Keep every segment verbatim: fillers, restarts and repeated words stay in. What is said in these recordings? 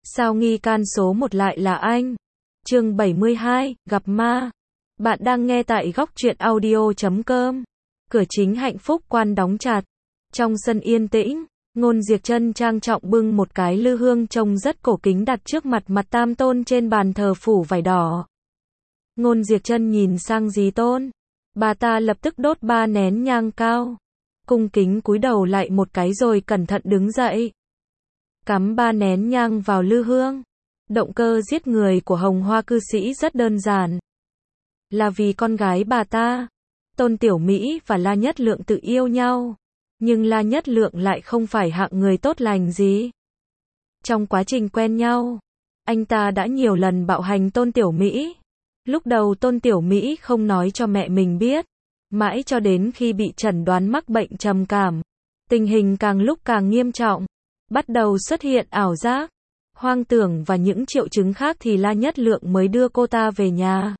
Sao nghi can số một lại là anh? Chương bảy mươi hai, gặp ma. Bạn đang nghe tại góc truyện audio chấm com. Cửa chính hạnh phúc quan đóng chặt. Trong sân yên tĩnh, Ngôn Diệp Trân trang trọng bưng một cái lư hương trông rất cổ kính đặt trước mặt mặt Tam Tôn trên bàn thờ phủ vải đỏ. Ngôn Diệp Trân nhìn sang Dì Tôn. Bà ta lập tức đốt ba nén nhang cao. Cung kính cúi đầu lại một cái rồi cẩn thận đứng dậy. Cắm ba nén nhang vào lư hương. Động cơ giết người của Hồng Hoa cư sĩ rất đơn giản. Là vì con gái bà ta, Tôn Tiểu Mỹ và La Nhất Lượng tự yêu nhau. Nhưng La Nhất Lượng lại không phải hạng người tốt lành gì. Trong quá trình quen nhau, anh ta đã nhiều lần bạo hành Tôn Tiểu Mỹ. Lúc đầu Tôn Tiểu Mỹ không nói cho mẹ mình biết. Mãi cho đến khi bị chẩn đoán mắc bệnh trầm cảm. Tình hình càng lúc càng nghiêm trọng. Bắt đầu xuất hiện ảo giác, hoang tưởng và những triệu chứng khác thì La Nhất Lượng mới đưa cô ta về nhà.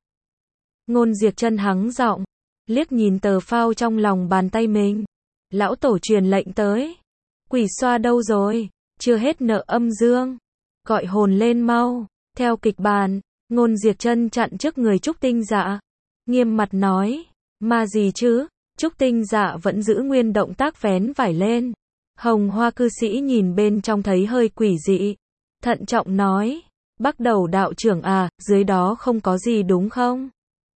Ngôn Diệp Trân hắng giọng, liếc nhìn tờ phao trong lòng bàn tay mình. Lão tổ truyền lệnh tới. Quỷ xoa đâu rồi? Chưa hết nợ âm dương. Gọi hồn lên mau. Theo kịch bản, Ngôn Diệp Trân chặn trước người Trúc Tinh Dạ. Nghiêm mặt nói, ma gì chứ? Trúc Tinh Dạ vẫn giữ nguyên động tác vén vải lên. Hồng Hoa cư sĩ nhìn bên trong thấy hơi quỷ dị. Thận trọng nói, Bắc Đầu đạo trưởng à, dưới đó không có gì đúng không?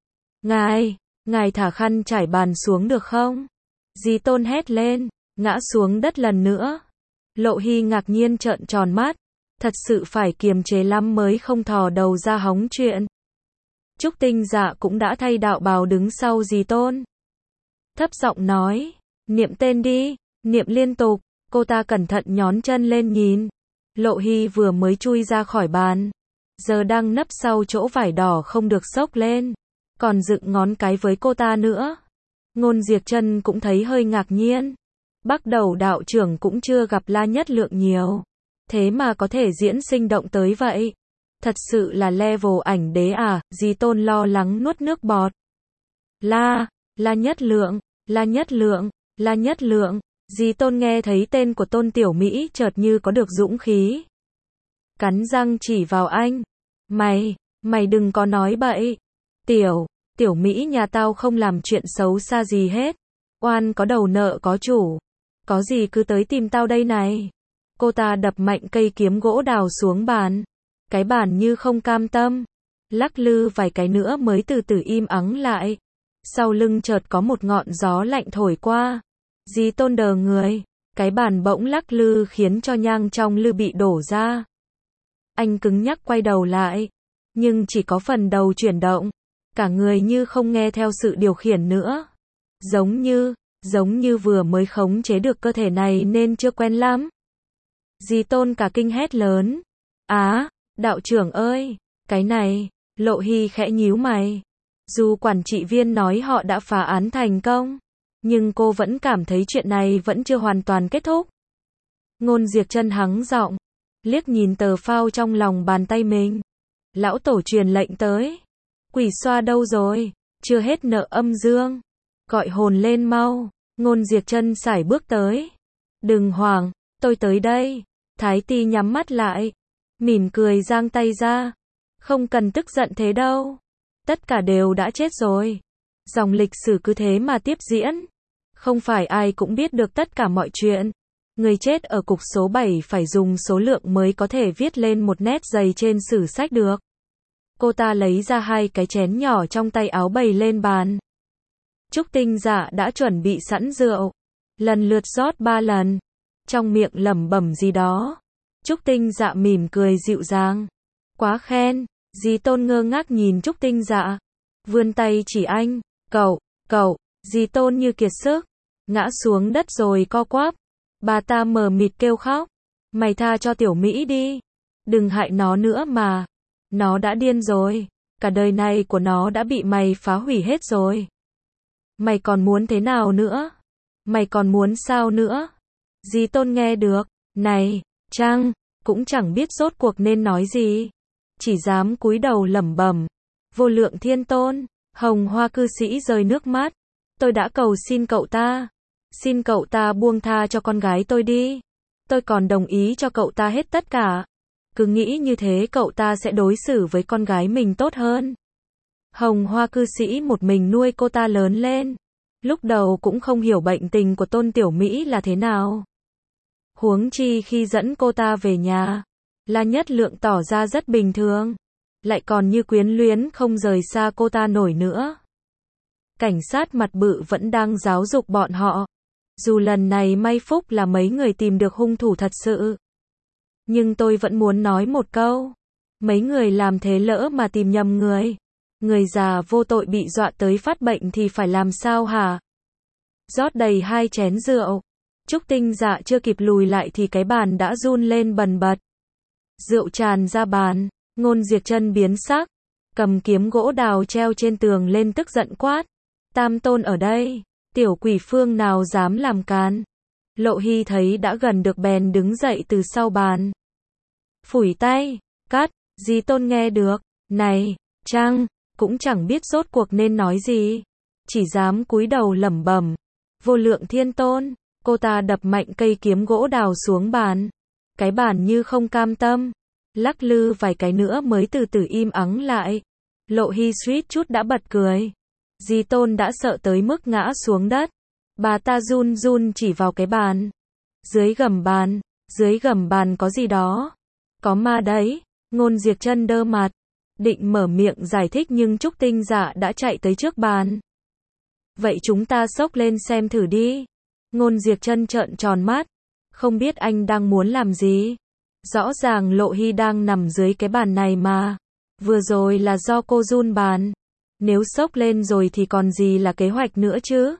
Ngài, ngài thả khăn trải bàn xuống được không? Dì Tôn hét lên, ngã xuống đất lần nữa. Lộ Hy ngạc nhiên trợn tròn mắt. Thật sự phải kiềm chế lắm mới không thò đầu ra hóng chuyện. Trúc Tinh Dạ cũng đã thay đạo bào đứng sau dì Tôn. Thấp giọng nói, niệm tên đi, niệm liên tục. Cô ta cẩn thận nhón chân lên nhìn. Lộ Hy vừa mới chui ra khỏi bàn. Giờ đang nấp sau chỗ vải đỏ không được xốc lên. Còn dựng ngón cái với cô ta nữa. Ngôn Diệp Trân cũng thấy hơi ngạc nhiên. Bắc Đầu đạo trưởng cũng chưa gặp La Nhất Lượng nhiều. Thế mà có thể diễn sinh động tới vậy. Thật sự là level ảnh đế à, dì Tôn lo lắng nuốt nước bọt. La, La Nhất Lượng, La Nhất Lượng, La Nhất Lượng. Dì Tôn nghe thấy tên của Tôn Tiểu Mỹ chợt như có được dũng khí. Cắn răng chỉ vào anh. Mày, mày đừng có nói bậy. Tiểu, Tiểu Mỹ nhà tao không làm chuyện xấu xa gì hết. Oan có đầu nợ có chủ. Có gì cứ tới tìm tao đây này. Cô ta đập mạnh cây kiếm gỗ đào xuống bàn. Cái bàn như không cam tâm. Lắc lư vài cái nữa mới từ từ im ắng lại. Sau lưng chợt có một ngọn gió lạnh thổi qua. Dì Tôn đờ người, cái bàn bỗng lắc lư khiến cho nhang trong lư bị đổ ra. Anh cứng nhắc quay đầu lại, nhưng chỉ có phần đầu chuyển động, cả người như không nghe theo sự điều khiển nữa. Giống như, giống như vừa mới khống chế được cơ thể này nên chưa quen lắm. Dì Tôn cả kinh hét lớn. Á, đạo trưởng ơi, cái này, Lộ Hy khẽ nhíu mày. Dù quản trị viên nói họ đã phá án thành công. Nhưng cô vẫn cảm thấy chuyện này vẫn chưa hoàn toàn kết thúc. Ngôn Diệp Trân hắng giọng, liếc nhìn tờ phao trong lòng bàn tay mình. Lão tổ truyền lệnh tới. Quỷ xoa đâu rồi? Chưa hết nợ âm dương. Gọi hồn lên mau. Ngôn Diệp Trân sải bước tới. Đừng hoảng, tôi tới đây. Thái Ti nhắm mắt lại. Mỉm cười giang tay ra. Không cần tức giận thế đâu. Tất cả đều đã chết rồi. Dòng lịch sử cứ thế mà tiếp diễn. Không phải ai cũng biết được tất cả mọi chuyện. Người chết ở cục số bảy phải dùng số lượng mới có thể viết lên một nét dày trên sử sách được. Cô ta lấy ra hai cái chén nhỏ trong tay áo bày lên bàn. Trúc Tinh Dạ đã chuẩn bị sẵn rượu. Lần lượt rót ba lần. Trong miệng lẩm bẩm gì đó. Trúc Tinh Dạ mỉm cười dịu dàng. Quá khen. Dì Tôn ngơ ngác nhìn Trúc Tinh Dạ. Vươn tay chỉ anh. Cậu, cậu. Dì Tôn như kiệt sức. Ngã xuống đất rồi co quắp. Bà ta mờ mịt kêu khóc. Mày tha cho Tiểu Mỹ đi. Đừng hại nó nữa mà. Nó đã điên rồi. Cả đời này của nó đã bị mày phá hủy hết rồi. Mày còn muốn thế nào nữa? Mày còn muốn sao nữa? Dì Tôn nghe được. Này, Trăng, cũng chẳng biết rốt cuộc nên nói gì. Chỉ dám cúi đầu lẩm bẩm. Vô lượng thiên tôn. Hồng Hoa cư sĩ rơi nước mắt. Tôi đã cầu xin cậu ta. Xin cậu ta buông tha cho con gái tôi đi. Tôi còn đồng ý cho cậu ta hết tất cả. cứ nghĩ như thế cậu ta sẽ đối xử với con gái mình tốt hơn. Hồng Hoa cư sĩ một mình nuôi cô ta lớn lên. Lúc đầu cũng không hiểu bệnh tình của Tôn Tiểu Mỹ là thế nào. Huống chi khi dẫn cô ta về nhà, La Nhất Lượng tỏ ra rất bình thường, lại còn như quyến luyến không rời xa cô ta nổi nữa. Cảnh sát mặt bự vẫn đang giáo dục bọn họ. Dù lần này may phúc là mấy người tìm được hung thủ thật sự. Nhưng tôi vẫn muốn nói một câu. Mấy người làm thế lỡ mà tìm nhầm người. Người già vô tội bị dọa tới phát bệnh thì phải làm sao hả? Rót đầy hai chén rượu. Trúc Tinh Dạ chưa kịp lùi lại thì cái bàn đã run lên bần bật. Rượu tràn ra bàn. Ngôn Diệp Trân biến sắc. Cầm kiếm gỗ đào treo trên tường lên tức giận quát. Tam Tôn ở đây. Tiểu quỷ phương nào dám làm càn. Lộ Hy thấy đã gần được bèn đứng dậy từ sau bàn. Phủi tay. Cắt. Dì Tôn nghe được. Này. Trăng. Cũng chẳng biết rốt cuộc nên nói gì. Chỉ dám cúi đầu lẩm bẩm. Vô Lượng Thiên Tôn. Cô ta đập mạnh cây kiếm gỗ đào xuống bàn. Cái bàn như không cam tâm. Lắc lư vài cái nữa mới từ từ im ắng lại. Lộ Hy suýt chút đã bật cười. Dì Tôn đã sợ tới mức ngã xuống đất. Bà ta run run chỉ vào cái bàn. Dưới gầm bàn. Dưới gầm bàn có gì đó. Có ma đấy. Ngôn Diệp Trân đơ mặt. Định mở miệng giải thích nhưng Trúc Tinh Dạ đã chạy tới trước bàn. Vậy chúng ta xốc lên xem thử đi. Ngôn Diệp Trân trợn tròn mắt. Không biết anh đang muốn làm gì. Rõ ràng Lộ Hy đang nằm dưới cái bàn này mà. Vừa rồi là do cô run bàn. Nếu xốc lên rồi thì còn gì là kế hoạch nữa chứ.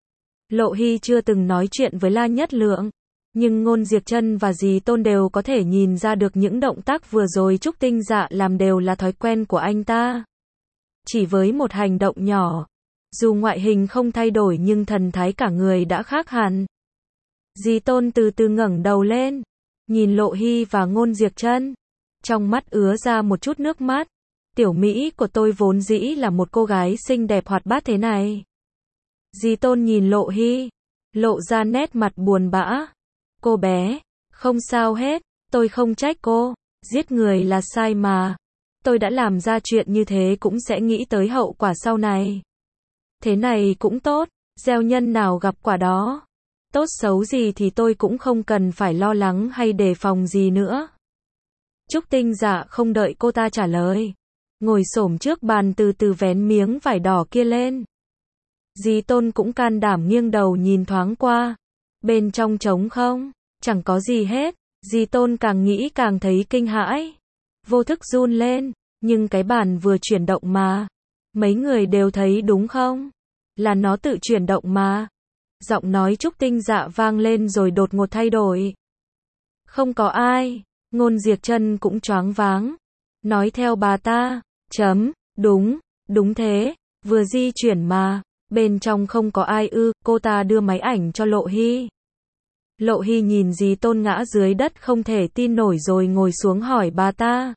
Lộ Hy chưa từng nói chuyện với La Nhất Lượng. Nhưng Ngôn Diệp Trân và dì Tôn đều có thể nhìn ra được những động tác vừa rồi Trúc Tinh Dạ làm đều là thói quen của anh ta. Chỉ với một hành động nhỏ. Dù ngoại hình không thay đổi nhưng thần thái cả người đã khác hẳn. Dì Tôn từ từ ngẩng đầu lên. Nhìn Lộ Hy và Ngôn Diệp Trân. Trong mắt ứa ra một chút nước mắt. Tiểu Mỹ của tôi vốn dĩ là một cô gái xinh đẹp hoạt bát thế này. Dì Tôn nhìn Lộ Hy. Lộ ra nét mặt buồn bã. Cô bé. Không sao hết. Tôi không trách cô. Giết người là sai mà. Tôi đã làm ra chuyện như thế cũng sẽ nghĩ tới hậu quả sau này. Thế này cũng tốt. Gieo nhân nào gặp quả đó. Tốt xấu gì thì tôi cũng không cần phải lo lắng hay đề phòng gì nữa. Trúc Tinh Dạ không đợi cô ta trả lời. Ngồi xổm trước bàn từ từ vén miếng vải đỏ kia lên. Dì Tôn cũng can đảm nghiêng đầu nhìn thoáng qua. Bên trong trống không? Chẳng có gì hết. Dì Tôn càng nghĩ càng thấy kinh hãi. Vô thức run lên. Nhưng cái bàn vừa chuyển động mà. Mấy người đều thấy đúng không? Là nó tự chuyển động mà. Giọng nói Trúc Tinh Dạ vang lên rồi đột ngột thay đổi. Không có ai. Ngôn Diệp Trân cũng choáng váng. Nói theo bà ta. Chấm. Đúng. Đúng thế. Vừa di chuyển mà. Bên trong không có ai ư. Cô ta đưa máy ảnh cho Lộ Hy. Lộ Hy nhìn dì Tôn ngã dưới đất không thể tin nổi rồi ngồi xuống hỏi bà ta.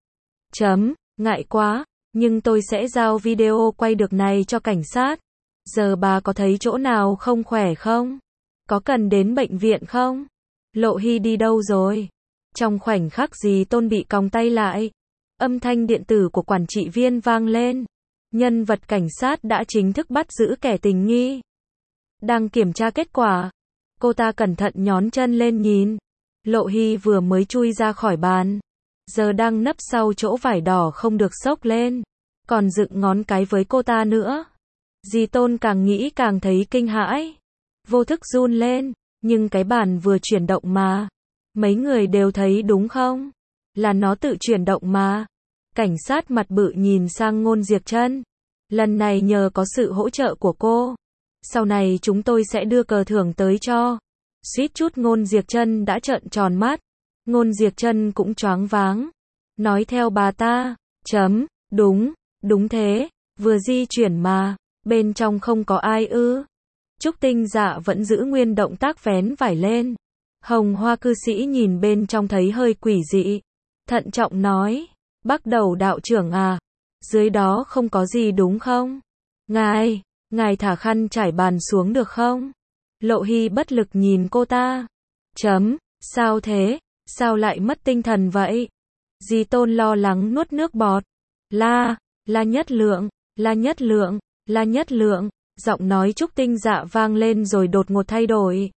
Chấm. Ngại quá. Nhưng tôi sẽ giao video quay được này cho cảnh sát. Giờ bà có thấy chỗ nào không khỏe không? Có cần đến bệnh viện không? Lộ Hy đi đâu rồi? Trong khoảnh khắc dì Tôn bị còng tay lại. Âm thanh điện tử của quản trị viên vang lên. Nhân vật cảnh sát đã chính thức bắt giữ kẻ tình nghi. Đang kiểm tra kết quả. Cô ta cẩn thận nhón chân lên nhìn. Lộ Hy vừa mới chui ra khỏi bàn. Giờ đang nấp sau chỗ vải đỏ không được xốc lên. Còn dựng ngón cái với cô ta nữa. Dì Tôn càng nghĩ càng thấy kinh hãi. Vô thức run lên. Nhưng cái bàn vừa chuyển động mà. Mấy người đều thấy đúng không? Là nó tự chuyển động mà. Cảnh sát mặt bự nhìn sang Ngôn Diệp Trân. Lần này nhờ có sự hỗ trợ của cô. Sau này chúng tôi sẽ đưa cờ thưởng tới cho. Suýt chút Ngôn Diệp Trân đã trợn tròn mắt. Ngôn Diệp Trân cũng choáng váng. Nói theo bà ta. Chấm. Đúng. Đúng thế. Vừa di chuyển mà. Bên trong không có ai ư. Trúc Tinh Dạ vẫn giữ nguyên động tác vén vải lên. Hồng Hoa cư sĩ nhìn bên trong thấy hơi quỷ dị. Thận trọng nói. Bắt đầu đạo trưởng à. Dưới đó không có gì đúng không? Ngài. Ngài thả khăn trải bàn xuống được không? Lộ Hy bất lực nhìn cô ta. Chấm. Sao thế? Sao lại mất tinh thần vậy? Dì Tôn lo lắng nuốt nước bọt. La, La Nhất Lượng, La Nhất Lượng, La Nhất Lượng, giọng nói Trúc Tinh Dạ vang lên rồi đột ngột thay đổi.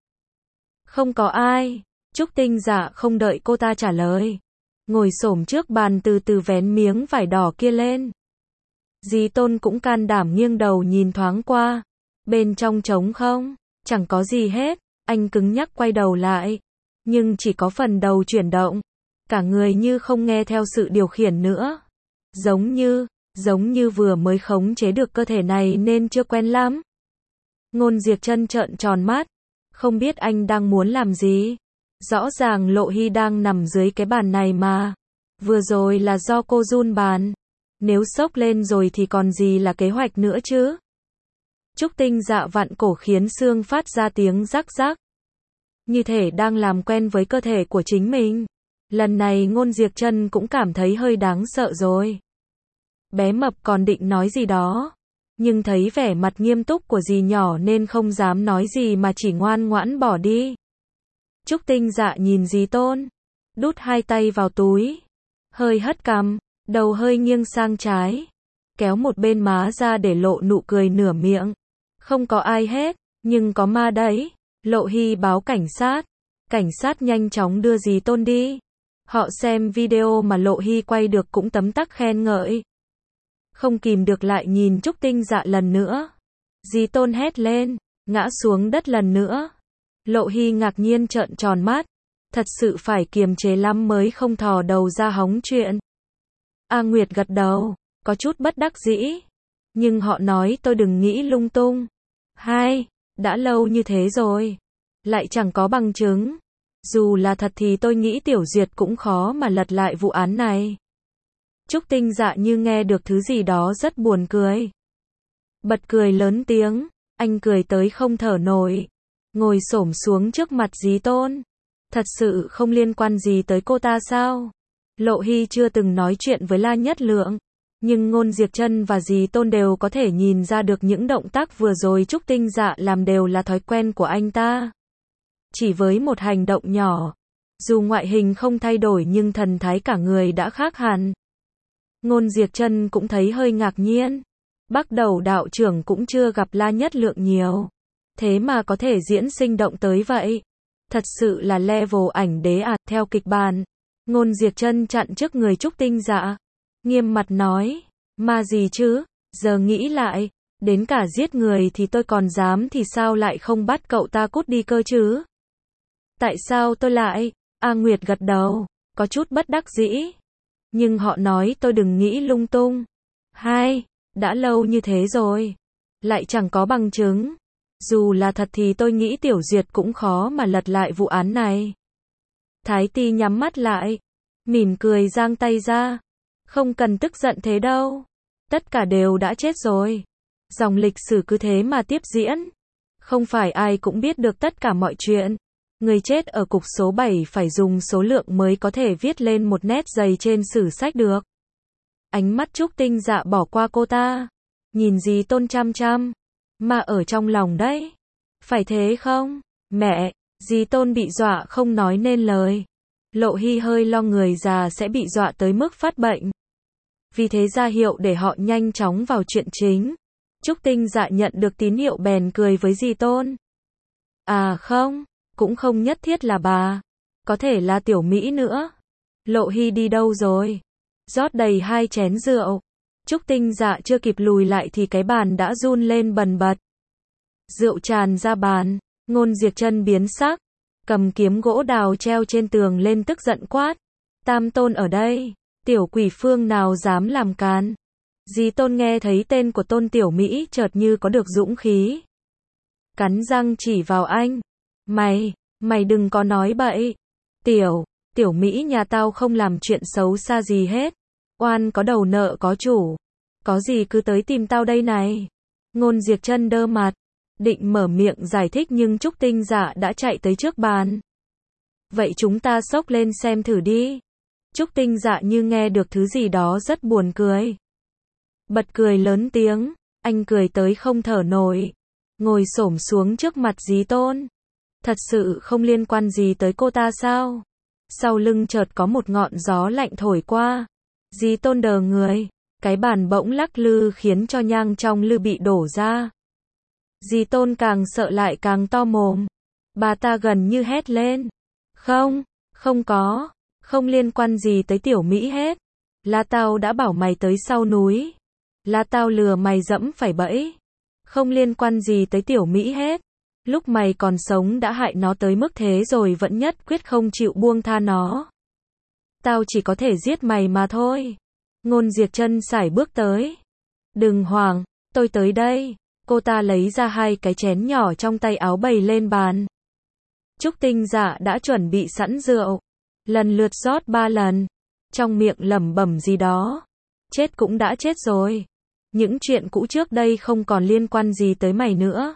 Không có ai. Trúc Tinh Dạ không đợi cô ta trả lời. Ngồi xổm trước bàn từ từ vén miếng vải đỏ kia lên. Dì Tôn cũng can đảm nghiêng đầu nhìn thoáng qua. Bên trong trống không, chẳng có gì hết. Anh cứng nhắc quay đầu lại. Nhưng chỉ có phần đầu chuyển động. Cả người như không nghe theo sự điều khiển nữa. Giống như, giống như vừa mới khống chế được cơ thể này nên chưa quen lắm. Ngôn Diệp Trân trợn tròn mắt. Không biết anh đang muốn làm gì. Rõ ràng Lộ Hy đang nằm dưới cái bàn này mà. Vừa rồi là do cô run bàn. Nếu sốc lên rồi thì còn gì là kế hoạch nữa chứ. Trúc Tinh Dạ vặn cổ khiến xương phát ra tiếng rắc rắc. Như thể đang làm quen với cơ thể của chính mình. Lần này Ngôn Diệp Trân cũng cảm thấy hơi đáng sợ rồi. Bé mập còn định nói gì đó. Nhưng thấy vẻ mặt nghiêm túc của dì nhỏ nên không dám nói gì mà chỉ ngoan ngoãn bỏ đi. Trúc Tinh Dạ nhìn dì Tôn. Đút hai tay vào túi. Hơi hất cằm, đầu hơi nghiêng sang trái. Kéo một bên má ra để lộ nụ cười nửa miệng. Không có ai hết, nhưng có ma đấy. Lộ Hy báo cảnh sát. Cảnh sát nhanh chóng đưa dì Tôn đi. Họ xem video mà Lộ Hy quay được cũng tấm tắc khen ngợi. Không kìm được lại nhìn Trúc Tinh Dạ lần nữa. Dì Tôn hét lên, ngã xuống đất lần nữa. Lộ Hy ngạc nhiên trợn tròn mắt. Thật sự phải kiềm chế lắm mới không thò đầu ra hóng chuyện. A Nguyệt gật đầu, có chút bất đắc dĩ. Nhưng họ nói tôi đừng nghĩ lung tung. Hai, đã lâu như thế rồi. Lại chẳng có bằng chứng. Dù là thật thì tôi nghĩ Tiểu Duyệt cũng khó mà lật lại vụ án này. Trúc Tinh Dạ như nghe được thứ gì đó rất buồn cười. Bật cười lớn tiếng, anh cười tới không thở nổi. Ngồi xổm xuống trước mặt dì Tôn. Thật sự không liên quan gì tới cô ta sao? Lộ Hy chưa từng nói chuyện với La Nhất Lượng. Nhưng Ngôn Diệp Trân và dì Tôn đều có thể nhìn ra được những động tác vừa rồi Trúc Tinh Dạ làm đều là thói quen của anh ta. Chỉ với một hành động nhỏ. Dù ngoại hình không thay đổi nhưng thần thái cả người đã khác hẳn. Ngôn Diệp Trân cũng thấy hơi ngạc nhiên. Bắt đầu đạo trưởng cũng chưa gặp La Nhất Lượng nhiều. Thế mà có thể diễn sinh động tới vậy. Thật sự là level ảnh đế à, theo kịch bản. Ngôn Diệp Trân chặn trước người Trúc Tinh Dạ. Nghiêm mặt nói, ma gì chứ, giờ nghĩ lại, đến cả giết người thì tôi còn dám thì sao lại không bắt cậu ta cút đi cơ chứ? Tại sao tôi lại? A Nguyệt gật đầu, có chút bất đắc dĩ. Nhưng họ nói tôi đừng nghĩ lung tung. Hai, đã lâu như thế rồi. Lại chẳng có bằng chứng. Dù là thật thì tôi nghĩ Tiểu Duyệt cũng khó mà lật lại vụ án này. Thái Ti nhắm mắt lại. Mỉm cười giang tay ra. Không cần tức giận thế đâu. Tất cả đều đã chết rồi. Dòng lịch sử cứ thế mà tiếp diễn. Không phải ai cũng biết được tất cả mọi chuyện. Người chết ở cục số bảy phải dùng số lượng mới có thể viết lên một nét dày trên sử sách được. Ánh mắt Trúc Tinh Dạ bỏ qua cô ta. Nhìn dì Tôn chăm chăm. Mà ở trong lòng đấy. Phải thế không? Mẹ, dì Tôn bị dọa không nói nên lời. Lộ Hy hơi lo người già sẽ bị dọa tới mức phát bệnh. Vì thế ra hiệu để họ nhanh chóng vào chuyện chính. Trúc Tinh Dạ nhận được tín hiệu bèn cười với dì Tôn. À không, cũng không nhất thiết là bà. Có thể là Tiểu Mỹ nữa. Lộ Hy đi đâu rồi? Rót đầy hai chén rượu. Trúc Tinh Dạ chưa kịp lùi lại thì cái bàn đã run lên bần bật. Rượu tràn ra bàn. Ngôn Diệp Trân biến sắc. Cầm kiếm gỗ đào treo trên tường lên tức giận quát. Tam Tôn ở đây. Tiểu quỷ phương nào dám làm càn. Dì Tôn nghe thấy tên của Tôn Tiểu Mỹ chợt như có được dũng khí. Cắn răng chỉ vào anh. Mày, mày đừng có nói bậy. Tiểu, Tiểu Mỹ nhà tao không làm chuyện xấu xa gì hết. Oan có đầu nợ có chủ. Có gì cứ tới tìm tao đây này. Ngôn Diệp Trân đơ mặt. Định mở miệng giải thích nhưng Trúc Tinh Dạ đã chạy tới trước bàn. Vậy chúng ta xốc lên xem thử đi. Trúc Tinh Dạ như nghe được thứ gì đó rất buồn cười. Bật cười lớn tiếng. Anh cười tới không thở nổi. Ngồi xổm xuống trước mặt dì Tôn. Thật sự không liên quan gì tới cô ta sao? Sau lưng chợt có một ngọn gió lạnh thổi qua. Dì Tôn đờ người. Cái bàn bỗng lắc lư khiến cho nhang trong lư bị đổ ra. Dì Tôn càng sợ lại càng to mồm. Bà ta gần như hét lên. Không, không có, không liên quan gì tới tiểu Mỹ hết. Là tao đã bảo mày tới sau núi. Là tao lừa mày dẫm phải bẫy. Không liên quan gì tới tiểu Mỹ hết. Lúc mày còn sống đã hại nó tới mức thế rồi vẫn nhất quyết không chịu buông tha nó. Tao chỉ có thể giết mày mà thôi. Ngôn Diệp Trân sải bước tới. Đừng hoảng, tôi tới đây. Cô ta lấy ra hai cái chén nhỏ trong tay áo bày lên bàn. Trúc Tinh Dạ đã chuẩn bị sẵn rượu. Lần lượt rót ba lần. Trong miệng lẩm bẩm gì đó. Chết cũng đã chết rồi. Những chuyện cũ trước đây không còn liên quan gì tới mày nữa.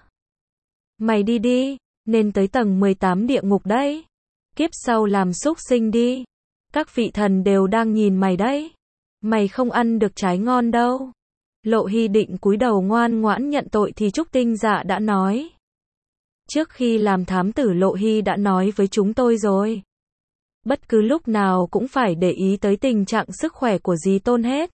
Mày đi đi, nên tới tầng mười tám địa ngục đấy. Kiếp sau làm súc sinh đi. Các vị thần đều đang nhìn mày đấy. Mày không ăn được trái ngon đâu. Lộ Hy định cúi đầu ngoan ngoãn nhận tội thì Trúc Tinh Dạ đã nói. Trước khi làm thám tử Lộ Hy đã nói với chúng tôi rồi. Bất cứ lúc nào cũng phải để ý tới tình trạng sức khỏe của dì Tôn hết.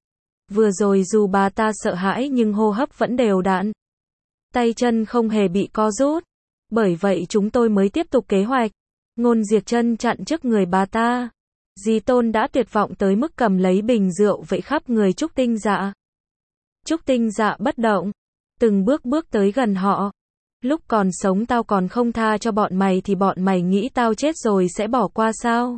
Vừa rồi dù bà ta sợ hãi nhưng hô hấp vẫn đều đặn. Tay chân không hề bị co rút. Bởi vậy chúng tôi mới tiếp tục kế hoạch. Ngôn Diệp Trân chặn trước người bà ta. Dì Tôn đã tuyệt vọng tới mức cầm lấy bình rượu vẫy khắp người Trúc Tinh Dạ. Trúc Tinh Dạ bất động. Từng bước bước tới gần họ. Lúc còn sống tao còn không tha cho bọn mày thì bọn mày nghĩ tao chết rồi sẽ bỏ qua sao?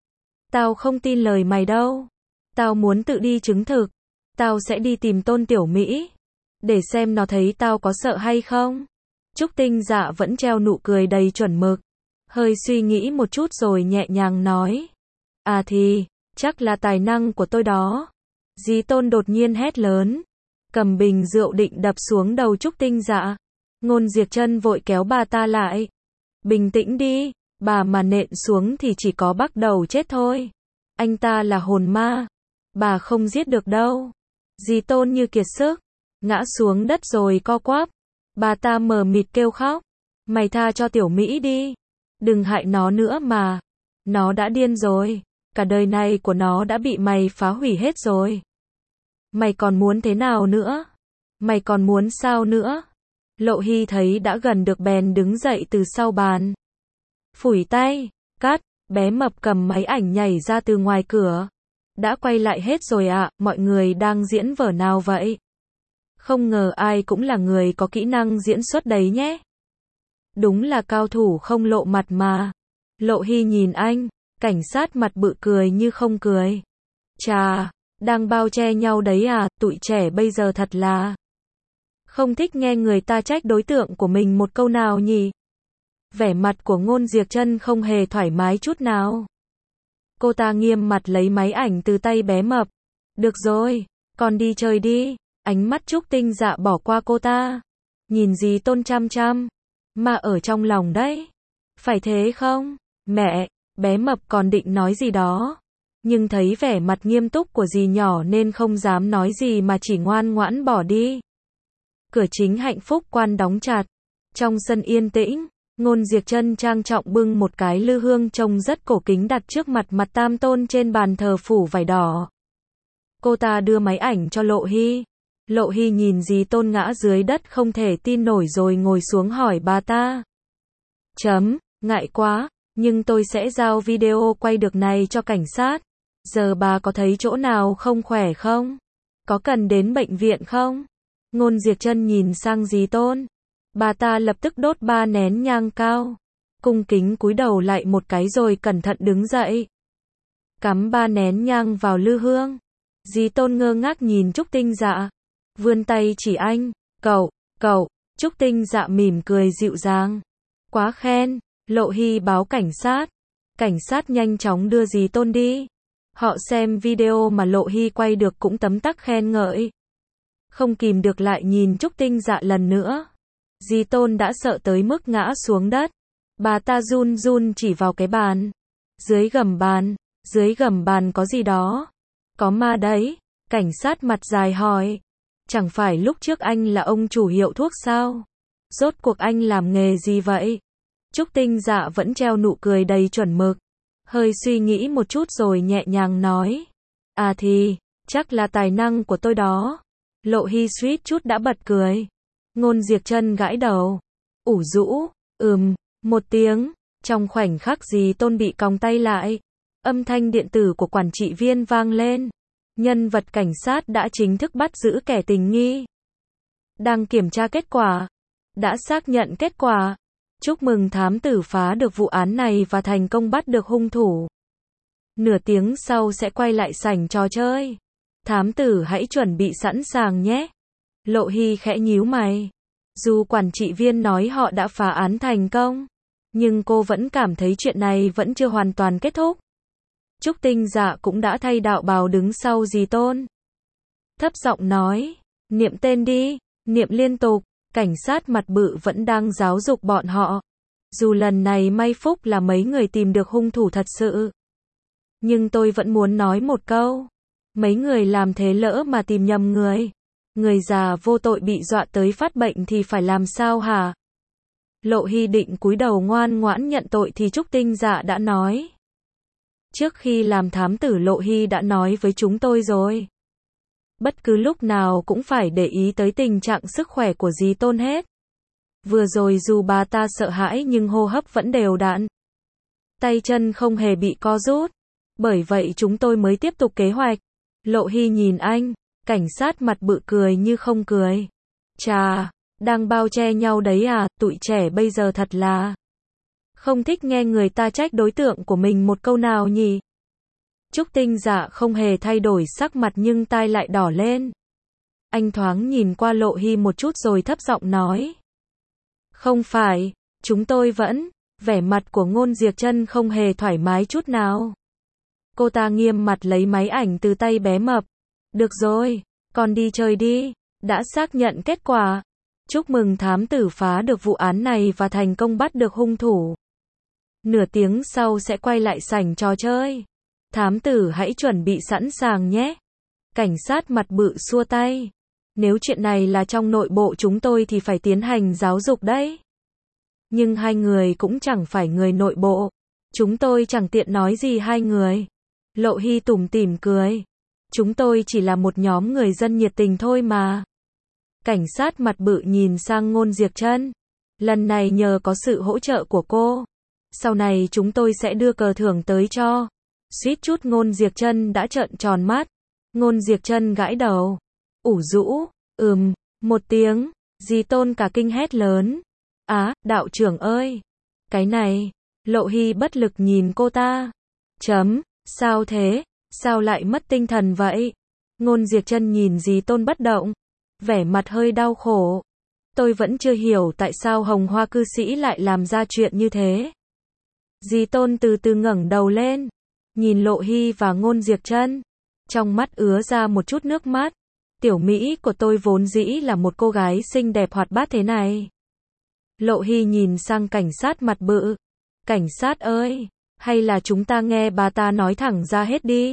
Tao không tin lời mày đâu. Tao muốn tự đi chứng thực. Tao sẽ đi tìm Tôn Tiểu Mỹ. Để xem nó thấy tao có sợ hay không. Trúc Tinh Dạ vẫn treo nụ cười đầy chuẩn mực. Hơi suy nghĩ một chút rồi nhẹ nhàng nói. À thì, chắc là tài năng của tôi đó. Dì Tôn đột nhiên hét lớn. Cầm bình rượu định đập xuống đầu Trúc Tinh Dạ. Ngôn Diệp Trân vội kéo bà ta lại. Bình tĩnh đi, bà mà nện xuống thì chỉ có bắt đầu chết thôi. Anh ta là hồn ma. Bà không giết được đâu. Dì Tôn như kiệt sức. Ngã xuống đất rồi co quắp. Bà ta mờ mịt kêu khóc. Mày tha cho Tiểu Mỹ đi. Đừng hại nó nữa mà. Nó đã điên rồi. Cả đời này của nó đã bị mày phá hủy hết rồi. Mày còn muốn thế nào nữa? Mày còn muốn sao nữa? Lộ Hy thấy đã gần được bèn đứng dậy từ sau bàn. Phủi tay, cắt, bé mập cầm máy ảnh nhảy ra từ ngoài cửa. Đã quay lại hết rồi ạ, à, mọi người đang diễn vở nào vậy? Không ngờ ai cũng là người có kỹ năng diễn xuất đấy nhé. Đúng là cao thủ không lộ mặt mà. Lộ Hy nhìn anh, cảnh sát mặt bự cười như không cười. Chà, đang bao che nhau đấy à, tụi trẻ bây giờ thật là không thích nghe người ta trách đối tượng của mình một câu nào nhỉ? Vẻ mặt của Ngôn Diệp Trân không hề thoải mái chút nào. Cô ta nghiêm mặt lấy máy ảnh từ tay bé mập. Được rồi, con đi chơi đi. Ánh mắt Trúc Tinh Dạ bỏ qua cô ta. Nhìn dì Tôn chăm chăm. Mà ở trong lòng đấy. Phải thế không? Mẹ, bé mập còn định nói gì đó. Nhưng thấy vẻ mặt nghiêm túc của dì nhỏ nên không dám nói gì mà chỉ ngoan ngoãn bỏ đi. Cửa chính Hạnh Phúc Quan đóng chặt. Trong sân yên tĩnh, Ngôn Diệp Trân trang trọng bưng một cái lư hương trông rất cổ kính đặt trước mặt mặt Tam Tôn trên bàn thờ phủ vải đỏ. Cô ta đưa máy ảnh cho Lộ Hy. Lộ Hy nhìn dì Tôn ngã dưới đất không thể tin nổi rồi ngồi xuống hỏi bà ta. Chấm, ngại quá, nhưng tôi sẽ giao video quay được này cho cảnh sát. Giờ bà có thấy chỗ nào không khỏe không? Có cần đến bệnh viện không? Ngôn Diệp Trân nhìn sang dì Tôn. Bà ta lập tức đốt ba nén nhang cao. Cung kính cúi đầu lại một cái rồi cẩn thận đứng dậy. Cắm ba nén nhang vào lư hương. Dì Tôn ngơ ngác nhìn Trúc Tinh Dạ. Vươn tay chỉ anh. Cậu, cậu. Trúc Tinh Dạ mỉm cười dịu dàng. Quá khen. Lộ Hy báo cảnh sát. Cảnh sát nhanh chóng đưa dì Tôn đi. Họ xem video mà Lộ Hy quay được cũng tấm tắc khen ngợi. Không kìm được lại nhìn Trúc Tinh Dạ lần nữa. Dì Tôn đã sợ tới mức ngã xuống đất. Bà ta run run chỉ vào cái bàn. Dưới gầm bàn, dưới gầm bàn có gì đó. Có ma đấy. Cảnh sát mặt dài hỏi. Chẳng phải lúc trước anh là ông chủ hiệu thuốc sao? Rốt cuộc anh làm nghề gì vậy? Trúc Tinh Dạ vẫn treo nụ cười đầy chuẩn mực. hơi suy nghĩ một chút rồi nhẹ nhàng nói. À thì, chắc là tài năng của tôi đó. Lộ Hy suýt chút đã bật cười. Ngôn Diệp Trân gãi đầu. Ủ rũ, ừm, một tiếng. Trong khoảnh khắc Dì Tôn bị còng tay lại, âm thanh điện tử của quản trị viên vang lên. Nhân vật cảnh sát đã chính thức bắt giữ kẻ tình nghi. Đang kiểm tra kết quả. Đã xác nhận kết quả. Chúc mừng thám tử phá được vụ án này và thành công bắt được hung thủ. Nửa tiếng sau sẽ quay lại sảnh trò chơi. Thám tử hãy chuẩn bị sẵn sàng nhé. Lộ Hy khẽ nhíu mày. Dù quản trị viên nói họ đã phá án thành công, nhưng cô vẫn cảm thấy chuyện này vẫn chưa hoàn toàn kết thúc. Trúc Tinh Dạ cũng đã thay đạo bào đứng sau Dì Tôn. Thấp giọng nói, niệm tên đi, niệm liên tục. Cảnh sát mặt bự vẫn đang giáo dục bọn họ. Dù lần này may phúc là mấy người tìm được hung thủ thật sự. Nhưng tôi vẫn muốn nói một câu. Mấy người làm thế lỡ mà tìm nhầm người. Người già vô tội bị dọa tới phát bệnh thì phải làm sao hả? Lộ Hy định cúi đầu ngoan ngoãn nhận tội thì Trúc Tinh Dạ đã nói. Trước khi làm thám tử Lộ Hy đã nói với chúng tôi rồi. Bất cứ lúc nào cũng phải để ý tới tình trạng sức khỏe của Dì Tôn hết. Vừa rồi dù bà ta sợ hãi nhưng hô hấp vẫn đều đặn. Tay chân không hề bị co rút. Bởi vậy chúng tôi mới tiếp tục kế hoạch. Lộ Hy nhìn anh, cảnh sát mặt bự cười như không cười. Chà, đang bao che nhau đấy à, tụi trẻ bây giờ thật là không thích nghe người ta trách đối tượng của mình một câu nào nhỉ. Trúc Tinh Dạ không hề thay đổi sắc mặt nhưng tai lại đỏ lên. Anh thoáng nhìn qua Lộ Hy một chút rồi thấp giọng nói. Không phải, chúng tôi vẫn, vẻ mặt của Ngôn Diệp Trân không hề thoải mái chút nào. Cô ta nghiêm mặt lấy máy ảnh từ tay bé mập. Được rồi, con đi chơi đi, đã xác nhận kết quả. Chúc mừng thám tử phá được vụ án này và thành công bắt được hung thủ. Nửa tiếng sau sẽ quay lại sảnh trò chơi. Thám tử hãy chuẩn bị sẵn sàng nhé. Cảnh sát mặt bự xua tay. Nếu chuyện này là trong nội bộ chúng tôi thì phải tiến hành giáo dục đấy. Nhưng hai người cũng chẳng phải người nội bộ. Chúng tôi chẳng tiện nói gì hai người. Lộ Hy tủm tỉm cười. Chúng tôi chỉ là một nhóm người dân nhiệt tình thôi mà. Cảnh sát mặt bự nhìn sang Ngôn Diệp Trân. Lần này nhờ có sự hỗ trợ của cô. Sau này chúng tôi sẽ đưa cờ thưởng tới cho. Suýt chút Ngôn Diệp Trân đã trợn tròn mắt. Ngôn Diệp Trân gãi đầu. Ủ rũ, ừm, một tiếng. Dì Tôn cả kinh hét lớn. Á, đạo trưởng ơi. Cái này. Lộ Hy bất lực nhìn cô ta. Chấm, sao thế? Sao lại mất tinh thần vậy? Ngôn Diệp Trân nhìn Dì Tôn bất động. Vẻ mặt hơi đau khổ. Tôi vẫn chưa hiểu tại sao Hồng Hoa cư sĩ lại làm ra chuyện như thế. Dì Tôn từ từ ngẩng đầu lên. Nhìn Lộ Hy và Ngôn Diệp Trân. Trong mắt ứa ra một chút nước mắt. Tiểu Mỹ của tôi vốn dĩ là một cô gái xinh đẹp hoạt bát thế này. Lộ Hy nhìn sang cảnh sát mặt bự. Cảnh sát ơi, hay là chúng ta nghe bà ta nói thẳng ra hết đi.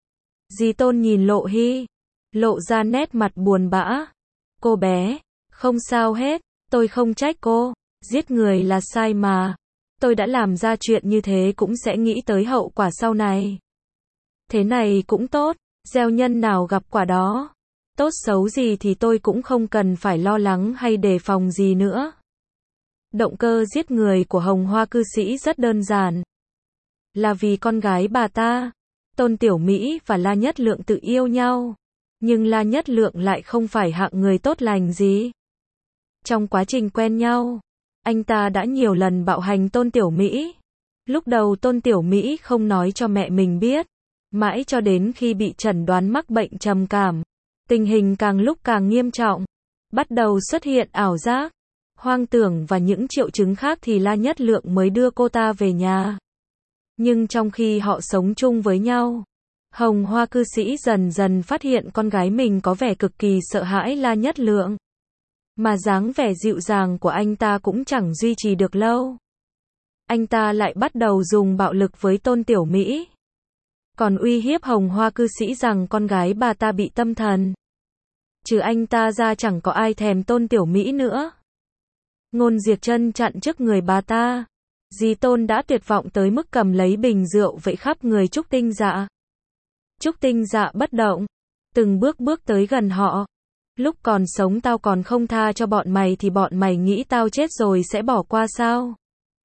Dì Tôn nhìn Lộ Hy. Lộ ra nét mặt buồn bã. Cô bé, không sao hết, tôi không trách cô. Giết người là sai mà. Tôi đã làm ra chuyện như thế cũng sẽ nghĩ tới hậu quả sau này. Thế này cũng tốt, gieo nhân nào gặp quả đó. Tốt xấu gì thì tôi cũng không cần phải lo lắng hay đề phòng gì nữa. Động cơ giết người của Hồng Hoa cư sĩ rất đơn giản. Là vì con gái bà ta, Tôn Tiểu Mỹ và La Nhất Lượng tự yêu nhau. Nhưng La Nhất Lượng lại không phải hạng người tốt lành gì. Trong quá trình quen nhau, anh ta đã nhiều lần bạo hành Tôn Tiểu Mỹ. Lúc đầu Tôn Tiểu Mỹ không nói cho mẹ mình biết. Mãi cho đến khi bị chẩn đoán mắc bệnh trầm cảm. Tình hình càng lúc càng nghiêm trọng. Bắt đầu xuất hiện ảo giác, hoang tưởng và những triệu chứng khác thì La Nhất Lượng mới đưa cô ta về nhà. Nhưng trong khi họ sống chung với nhau, Hồng Hoa cư sĩ dần dần phát hiện con gái mình có vẻ cực kỳ sợ hãi La Nhất Lượng. Mà dáng vẻ dịu dàng của anh ta cũng chẳng duy trì được lâu. Anh ta lại bắt đầu dùng bạo lực với Tôn Tiểu Mỹ. Còn uy hiếp Hồng Hoa cư sĩ rằng con gái bà ta bị tâm thần. Trừ anh ta ra chẳng có ai thèm Tôn Tiểu Mỹ nữa. Ngôn Diệp Trân chặn trước người bà ta. Dì Tôn đã tuyệt vọng tới mức cầm lấy bình rượu vẫy khắp người Trúc Tinh Dạ. Trúc Tinh Dạ bất động, từng bước bước tới gần họ. Lúc còn sống tao còn không tha cho bọn mày thì bọn mày nghĩ tao chết rồi sẽ bỏ qua sao?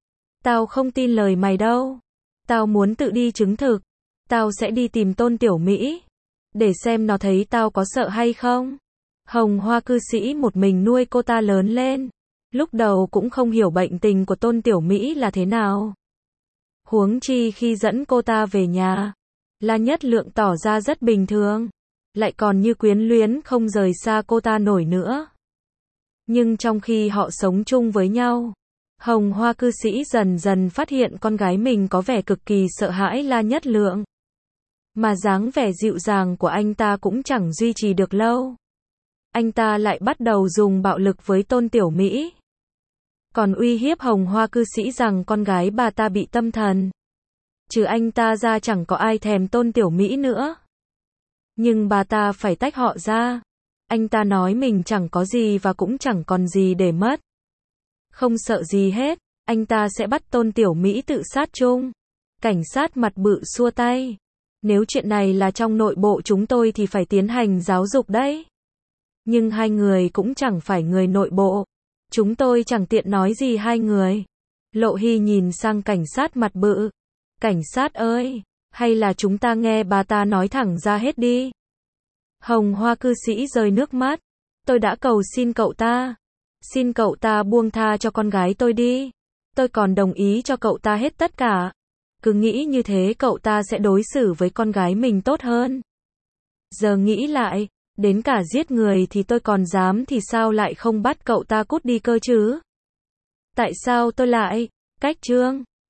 Tao không tin lời mày đâu. Tao muốn tự đi chứng thực. Tao sẽ đi tìm Tôn Tiểu Mỹ, để xem nó thấy tao có sợ hay không. Hồng Hoa cư sĩ một mình nuôi cô ta lớn lên. Lúc đầu cũng không hiểu bệnh tình của Tôn Tiểu Mỹ là thế nào. Huống chi khi dẫn cô ta về nhà, La Nhất Lượng tỏ ra rất bình thường, lại còn như quyến luyến không rời xa cô ta nổi nữa. Nhưng trong khi họ sống chung với nhau, Hồng Hoa cư sĩ dần dần phát hiện con gái mình có vẻ cực kỳ sợ hãi La Nhất Lượng. Mà dáng vẻ dịu dàng của anh ta cũng chẳng duy trì được lâu. Anh ta lại bắt đầu dùng bạo lực với Tôn Tiểu Mỹ. Còn uy hiếp Hồng Hoa cư sĩ rằng con gái bà ta bị tâm thần. Trừ anh ta ra chẳng có ai thèm Tôn Tiểu Mỹ nữa. Nhưng bà ta phải tách họ ra. Anh ta nói mình chẳng có gì và cũng chẳng còn gì để mất. Không sợ gì hết, anh ta sẽ bắt Tôn Tiểu Mỹ tự sát chung. Cảnh sát mặt bự xua tay. Nếu chuyện này là trong nội bộ chúng tôi thì phải tiến hành giáo dục đấy. Nhưng hai người cũng chẳng phải người nội bộ. Chúng tôi chẳng tiện nói gì hai người. Lộ Hy nhìn sang cảnh sát mặt bự. Cảnh sát ơi, hay là chúng ta nghe bà ta nói thẳng ra hết đi. Hồng Hoa cư sĩ rơi nước mắt. Tôi đã cầu xin cậu ta. Xin cậu ta buông tha cho con gái tôi đi. Tôi còn đồng ý cho cậu ta hết tất cả. Cứ nghĩ như thế cậu ta sẽ đối xử với con gái mình tốt hơn. Giờ nghĩ lại, đến cả giết người thì tôi còn dám thì sao lại không bắt cậu ta cút đi cơ chứ? Tại sao tôi lại cách chương